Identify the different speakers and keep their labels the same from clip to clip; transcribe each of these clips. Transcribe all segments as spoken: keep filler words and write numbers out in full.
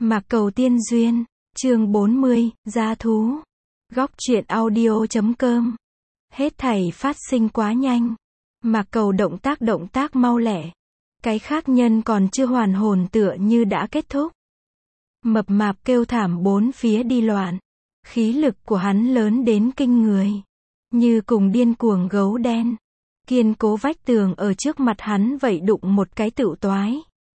Speaker 1: Mạc Cầu Tiên Duyên, chương bốn mươi, Gia Thú. Góc truyện audio chấm com. Hết thảy phát sinh quá nhanh. Mạc Cầu động tác động tác mau lẹ. Cái khác nhân còn chưa hoàn hồn tựa như đã kết thúc. Mập mạp kêu thảm bốn phía đi loạn. Khí lực của hắn lớn đến kinh người. Như cùng điên cuồng gấu đen. Kiên cố vách tường ở trước mặt hắn vậy đụng một cái tựu toái.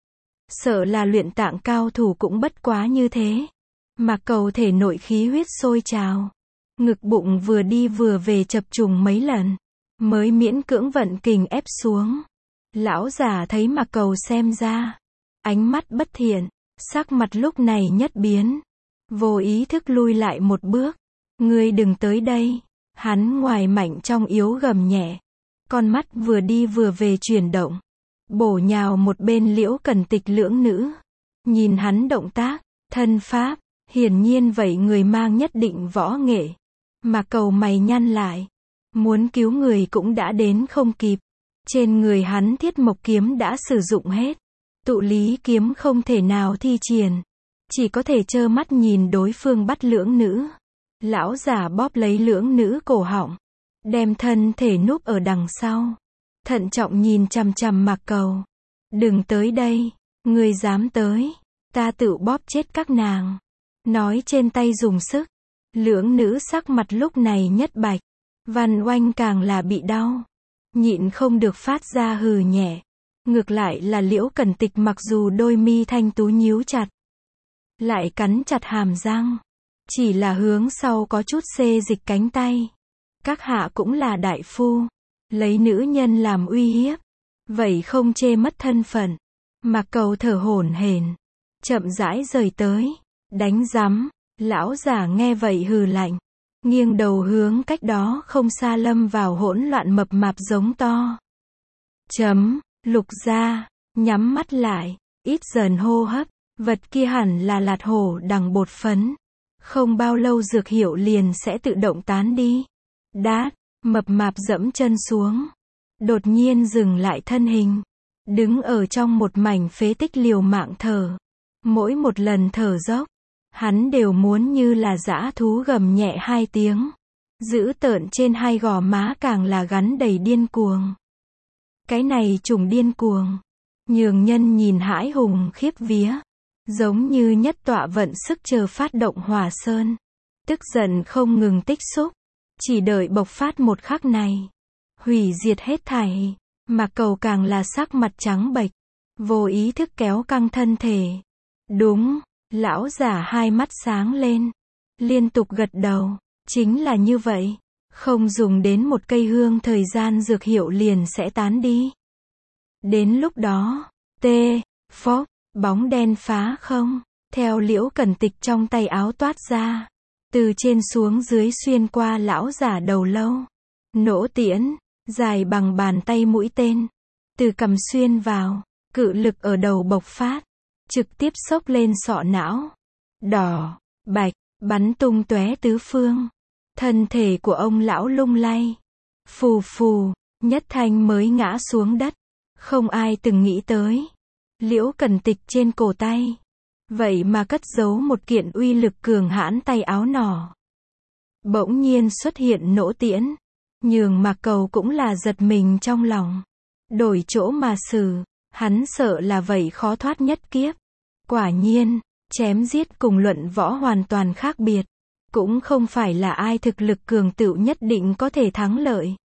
Speaker 1: Sợ là luyện tạng cao thủ cũng bất quá như thế. Mạc Cầu thể nội khí huyết sôi trào. Ngực bụng vừa đi vừa về chập trùng mấy lần. Mới miễn cưỡng vận kình ép xuống. Lão già thấy Mạc Cầu xem ra. Ánh mắt bất thiện. Sắc mặt lúc này nhất biến. Vô ý thức lui lại một bước. Ngươi đừng tới đây. Hắn ngoài mạnh trong yếu gầm nhẹ. Con mắt vừa đi vừa về chuyển động. Bổ nhào một bên Liễu Cần Tịch lưỡng nữ. Nhìn hắn động tác, thân pháp, hiển nhiên vậy người mang nhất định võ nghệ. Mà Cầu mày nhăn lại. Muốn cứu người cũng đã đến không kịp. Trên người hắn thiết mộc kiếm đã sử dụng hết. Tụ lý kiếm không thể nào thi triển. Chỉ có thể trơ mắt nhìn đối phương bắt lưỡng nữ. Lão giả bóp lấy lưỡng nữ cổ họng. Đem thân thể núp ở đằng sau. Thận trọng nhìn chằm chằm Mạc Cầu. Đừng tới đây. Ngươi dám tới. Ta tự bóp chết các nàng. Nói trên tay dùng sức. Lưỡng nữ sắc mặt lúc này nhất bạch. Văn Oanh càng là bị đau. Nhịn không được phát ra hừ nhẹ. Ngược lại là Liễu Cần Tịch mặc dù đôi mi thanh tú nhíu chặt. Lại cắn chặt hàm răng. Chỉ là hướng sau có chút xê dịch cánh tay. Các hạ cũng là đại phu. Lấy nữ nhân làm uy hiếp. Vậy không chê mất thân phận. Mạc Cầu thở hổn hển. Chậm rãi rời tới. Đánh rắm. Lão giả nghe vậy hừ lạnh. Nghiêng đầu hướng cách đó không xa lâm vào hỗn loạn mập mạp giống to. Chấm. Lục gia. Nhắm mắt lại. Ít dần hô hấp. Vật kia hẳn là lạt hổ đằng bột phấn. Không bao lâu dược hiệu liền sẽ tự động tán đi. Đát. Mập mạp dẫm chân xuống. Đột nhiên dừng lại thân hình. Đứng ở trong một mảnh phế tích liều mạng thở. Mỗi một lần thở dốc. Hắn đều muốn như là dã thú gầm nhẹ hai tiếng. Dữ tợn trên hai gò má càng là gắn đầy điên cuồng. Cái này trùng điên cuồng. Nhường nhân nhìn hãi hùng khiếp vía. Giống như nhất tọa vận sức chờ phát động hỏa sơn. Tức giận không ngừng tích xúc. Chỉ đợi bộc phát một khắc này. Hủy diệt hết thảy. Mạc Cầu càng là sắc mặt trắng bệch. Vô ý thức kéo căng thân thể. Đúng. Lão giả hai mắt sáng lên. Liên tục gật đầu. Chính là như vậy. Không dùng đến một cây hương thời gian dược hiệu liền sẽ tán đi. Đến lúc đó. Tê. Phốc. Bóng đen phá không. Theo Liễu Cần Tịch trong tay áo toát ra. Từ trên xuống dưới xuyên qua lão giả đầu lâu. Nỗ tiễn. Dài bằng bàn tay mũi tên. Từ cằm xuyên vào. Cự lực ở đầu bộc phát. Trực tiếp xốc lên sọ não. Đỏ. Bạch. Bắn tung tóe tứ phương. Thân thể của ông lão lung lay. Phù phù. Nhất thanh mới ngã xuống đất. Không ai từng nghĩ tới. Liễu Cần Tịch trên cổ tay. Vậy mà cất giấu một kiện uy lực cường hãn tay áo nỏ. Bỗng nhiên xuất hiện nỗ tiễn. Nhường Mạc Cầu cũng là giật mình trong lòng. Đổi chỗ mà xử. Hắn sợ là vậy khó thoát nhất kiếp. Quả nhiên. Chém giết cùng luận võ hoàn toàn khác biệt. Cũng không phải là ai thực lực cường tựu nhất định có thể thắng lợi.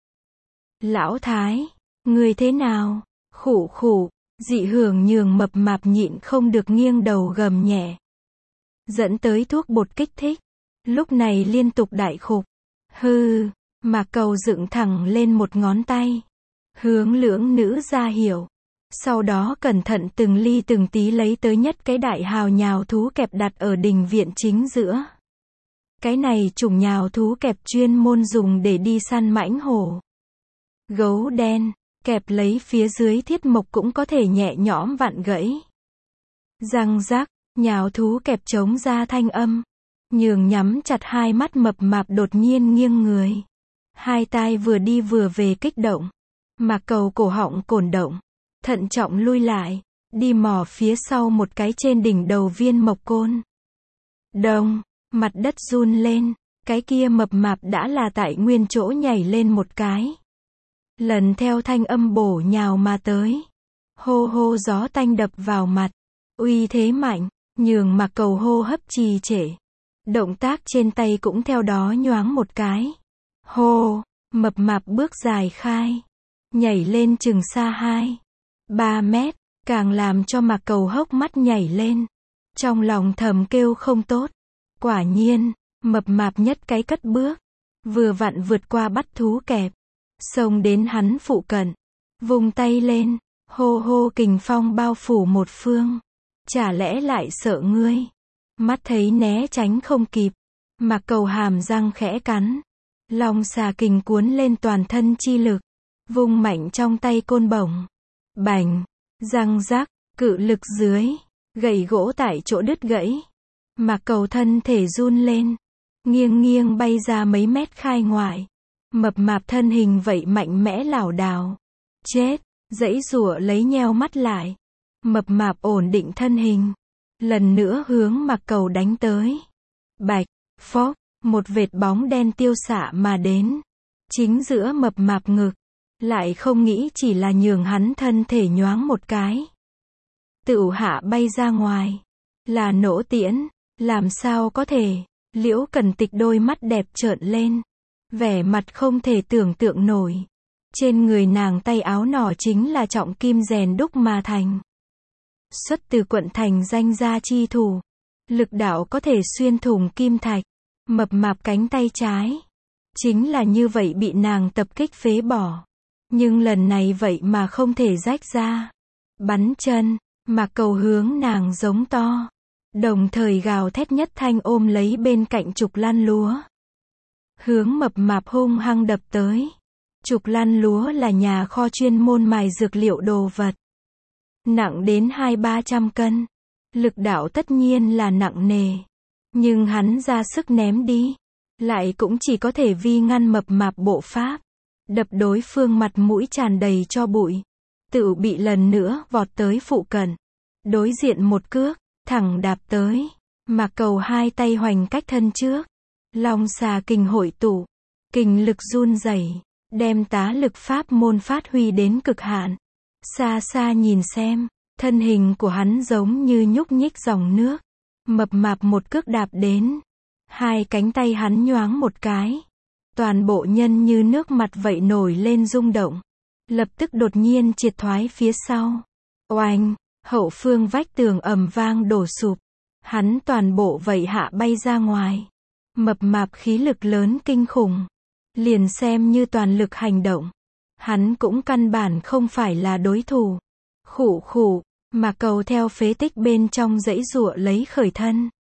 Speaker 1: Lão Thái. Người thế nào? Khụ khụ. Dị hưởng nhường mập mạp nhịn không được nghiêng đầu gầm nhẹ. Dẫn tới thuốc bột kích thích. Lúc này liên tục đại khục. Hư. Mạc Cầu dựng thẳng lên một ngón tay. Hướng lưỡng nữ ra hiểu. Sau đó cẩn thận từng ly từng tí lấy tới nhất cái đại hào nhào thú kẹp đặt ở đình viện chính giữa. Cái này chủng nhào thú kẹp chuyên môn dùng để đi săn mãnh hổ. Gấu đen. Kẹp lấy phía dưới thiết mộc cũng có thể nhẹ nhõm vặn gãy. Răng rắc. Nhào thú kẹp chống ra thanh âm. Nhường nhắm chặt hai mắt mập mạp đột nhiên nghiêng người. Hai tai vừa đi vừa về kích động. Mạc Cầu cổ họng cổn động. Thận trọng lui lại. đi mò phía sau một cái trên đỉnh đầu viên mộc côn. Đông, mặt đất run lên, cái kia mập mạp đã là tại nguyên chỗ nhảy lên một cái. Lần theo thanh âm bổ nhào mà tới. Hô hô gió tanh đập vào mặt. Uy thế mạnh, nhường Mạc Cầu hô hấp trì trệ. Động tác trên tay cũng theo đó nhoáng một cái. Hô, mập mạp bước dài khai. Nhảy lên chừng xa hai, ba mét, càng làm cho Mạc Cầu hốc mắt nhảy lên. Trong lòng thầm kêu không tốt. Quả nhiên, mập mạp nhất cái cất bước. Vừa vặn vượt qua bắt thú kẹp. Xông đến hắn phụ cận. Vùng tay lên, hô hô kình phong bao phủ một phương. Chả lẽ lại sợ ngươi? Mắt thấy né tránh không kịp. Mạc Cầu hàm răng khẽ cắn. Long xà kình cuốn lên toàn thân chi lực. Vung mạnh trong tay côn bổng. Bành, răng rắc, cự lực dưới. Gậy gỗ tại chỗ đứt gãy. Mạc Cầu thân thể run lên. Nghiêng nghiêng bay ra mấy mét khai ngoại. Mập mạp thân hình vậy mạnh mẽ lảo đảo. Chết, giãy giụa lấy nheo mắt lại. Mập mạp ổn định thân hình. Lần nữa hướng Mạc Cầu đánh tới. Bạch, phốc, một vệt bóng đen tiêu xạ mà đến. Chính giữa mập mạp ngực. Lại không nghĩ chỉ là nhường hắn thân thể nhoáng một cái. Tựu hạ bay ra ngoài. Là nổ tiễn, làm sao có thể. Liễu Cần Tịch đôi mắt đẹp trợn lên. Vẻ mặt không thể tưởng tượng nổi. Trên người nàng tay áo nỏ chính là trọng kim rèn đúc mà thành. Xuất từ quận thành danh gia chi thủ. Lực đạo có thể xuyên thủng kim thạch. Mập mạp cánh tay trái. Chính là như vậy bị nàng tập kích phế bỏ. Nhưng lần này vậy mà không thể rách ra. Bắn chân, Mạc Cầu hướng nàng giống to. Đồng thời gào thét nhất thanh ôm lấy bên cạnh trục lăn lúa. Hướng mập mạp hung hăng đập tới. Trục lăn lúa là nhà kho chuyên môn mài dược liệu đồ vật. Nặng đến hai ba trăm cân. Lực đạo tất nhiên là nặng nề. Nhưng hắn ra sức ném đi. Lại cũng chỉ có thể vi ngăn mập mạp bộ pháp. Đập đối phương mặt mũi tràn đầy cho bụi. Tự bị lần nữa vọt tới phụ cận. Đối diện một cước, thẳng đạp tới. Mạc Cầu hai tay hoành cách thân trước. Long xà kình hội tụ. Kình lực run rẩy, đem tá lực pháp môn phát huy đến cực hạn. Xa xa nhìn xem, thân hình của hắn giống như nhúc nhích dòng nước. Mập mạp một cước đạp đến. Hai cánh tay hắn nhoáng một cái. Toàn bộ nhân như nước mặt vậy nổi lên rung động. Lập tức đột nhiên triệt thoái phía sau. Oanh, hậu phương vách tường ầm vang đổ sụp. Hắn toàn bộ vậy hạ bay ra ngoài. Mập mạp khí lực lớn kinh khủng. Liền xem như toàn lực hành động. Hắn cũng căn bản không phải là đối thủ. Khụ khụ, Mạc Cầu theo phế tích bên trong giãy giụa lấy khởi thân.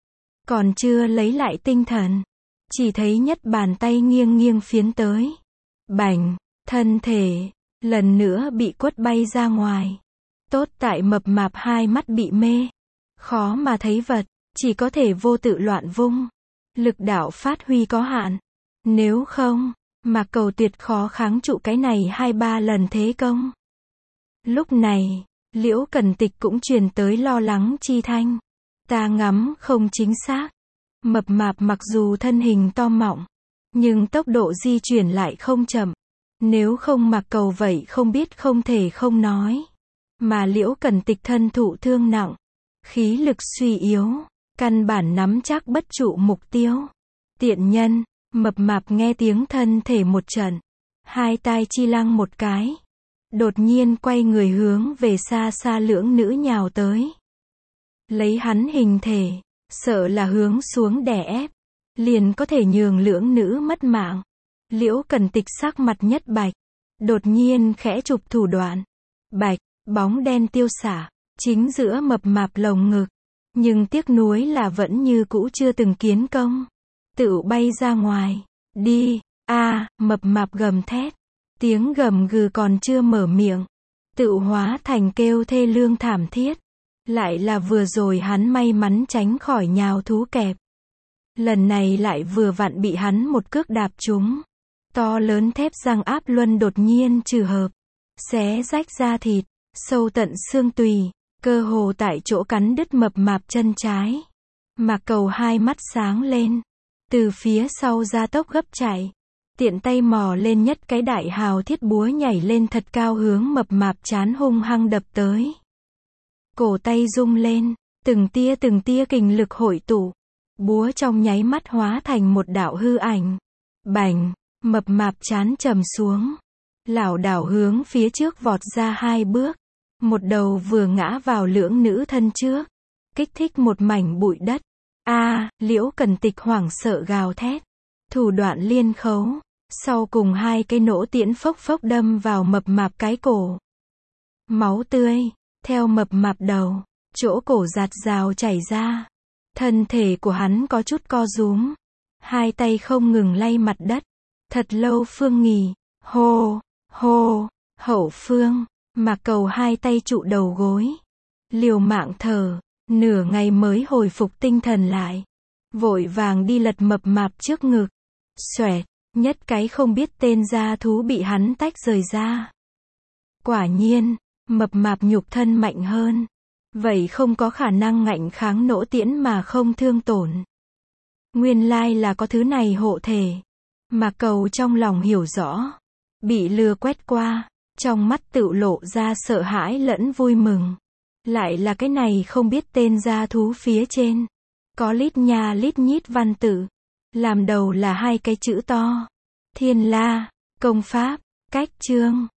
Speaker 1: Còn chưa lấy lại tinh thần. Chỉ thấy nhất bàn tay nghiêng nghiêng phiến tới. Bành, thân thể, lần nữa bị quất bay ra ngoài. Tốt tại mập mạp hai mắt bị mê. Khó mà thấy vật, chỉ có thể vô tự loạn vung. Lực đạo phát huy có hạn. Nếu không, Mạc Cầu tuyệt khó kháng trụ cái này hai ba lần thế công. Lúc này, Liễu Cần Tịch cũng truyền tới lo lắng chi thanh. Ta ngắm không chính xác. Mập mạp mặc dù thân hình to mọng, nhưng tốc độ di chuyển lại không chậm. Nếu không Mạc Cầu vậy không biết không thể không nói. Mà Liễu Cần Tịch thân thụ thương nặng. Khí lực suy yếu. Căn bản nắm chắc bất trụ mục tiêu. Tiện nhân, mập mạp nghe tiếng thân thể một trận. Hai tai chi lăng một cái. Đột nhiên quay người hướng về xa xa lưỡng nữ nhào tới. Lấy hắn hình thể, sợ là hướng xuống đè ép. Liền có thể nhường lưỡng nữ mất mạng. Liễu Cần Tịch sắc mặt nhất bạch. Đột nhiên khẽ chụp thủ đoạn. Bạch, bóng đen tiêu xả. Chính giữa mập mạp lồng ngực. Nhưng tiếc nuối là vẫn như cũ chưa từng kiến công. Tự bay ra ngoài. Đi, a à, mập mạp gầm thét. Tiếng gầm gừ còn chưa mở miệng. Tự hóa thành kêu thê lương thảm thiết. Lại là vừa rồi hắn may mắn tránh khỏi nhào thú kẹp. Lần này lại vừa vặn bị hắn một cước đạp trúng. To lớn thép răng áp luân đột nhiên trừ hợp. Xé rách da thịt, sâu tận xương tùy. cơ hồ tại chỗ cắn đứt mập mạp chân trái. Mạc Cầu hai mắt sáng lên, từ phía sau ra tốc gấp chạy, tiện tay mò lên nhất cái đại hào thiết búa nhảy lên thật cao hướng mập mạp chán hung hăng đập tới. Cổ tay rung lên, từng tia từng tia kình lực hội tụ, búa trong nháy mắt hóa thành một đạo hư ảnh. Bành, mập mạp chán trầm xuống, lảo đảo hướng phía trước vọt ra hai bước, một đầu vừa ngã vào lưỡng nữ thân trước, kích thích một mảnh bụi đất. A, Liễu Cần Tịch hoảng sợ gào thét, thủ đoạn liên khấu, sau cùng hai cây nỗ tiễn phốc phốc đâm vào mập mạp cái cổ. Máu tươi, theo mập mạp đầu, chỗ cổ giạt rào chảy ra. Thân thể của hắn có chút co rúm, hai tay không ngừng lay mặt đất. Thật lâu Phương nghỉ, hô, hô, Hậu Phương, Mạc Cầu hai tay trụ đầu gối, liều mạng thở, nửa ngày mới hồi phục tinh thần lại, vội vàng đi lật mập mạp trước ngực. Xoẹt, nhất cái không biết tên dã thú bị hắn tách rời ra. Quả nhiên, mập mạp nhục thân mạnh hơn, vậy không có khả năng ngạnh kháng nỗ tiễn mà không thương tổn. Nguyên lai là có thứ này hộ thể. Mạc Cầu trong lòng hiểu rõ, bị lừa quét qua, trong mắt tựu lộ ra sợ hãi lẫn vui mừng. Lại là cái này không biết tên dã thú phía trên, có lít nha lít nhít văn tự, làm đầu là hai cái chữ to: Thiên La, công pháp, cách chương.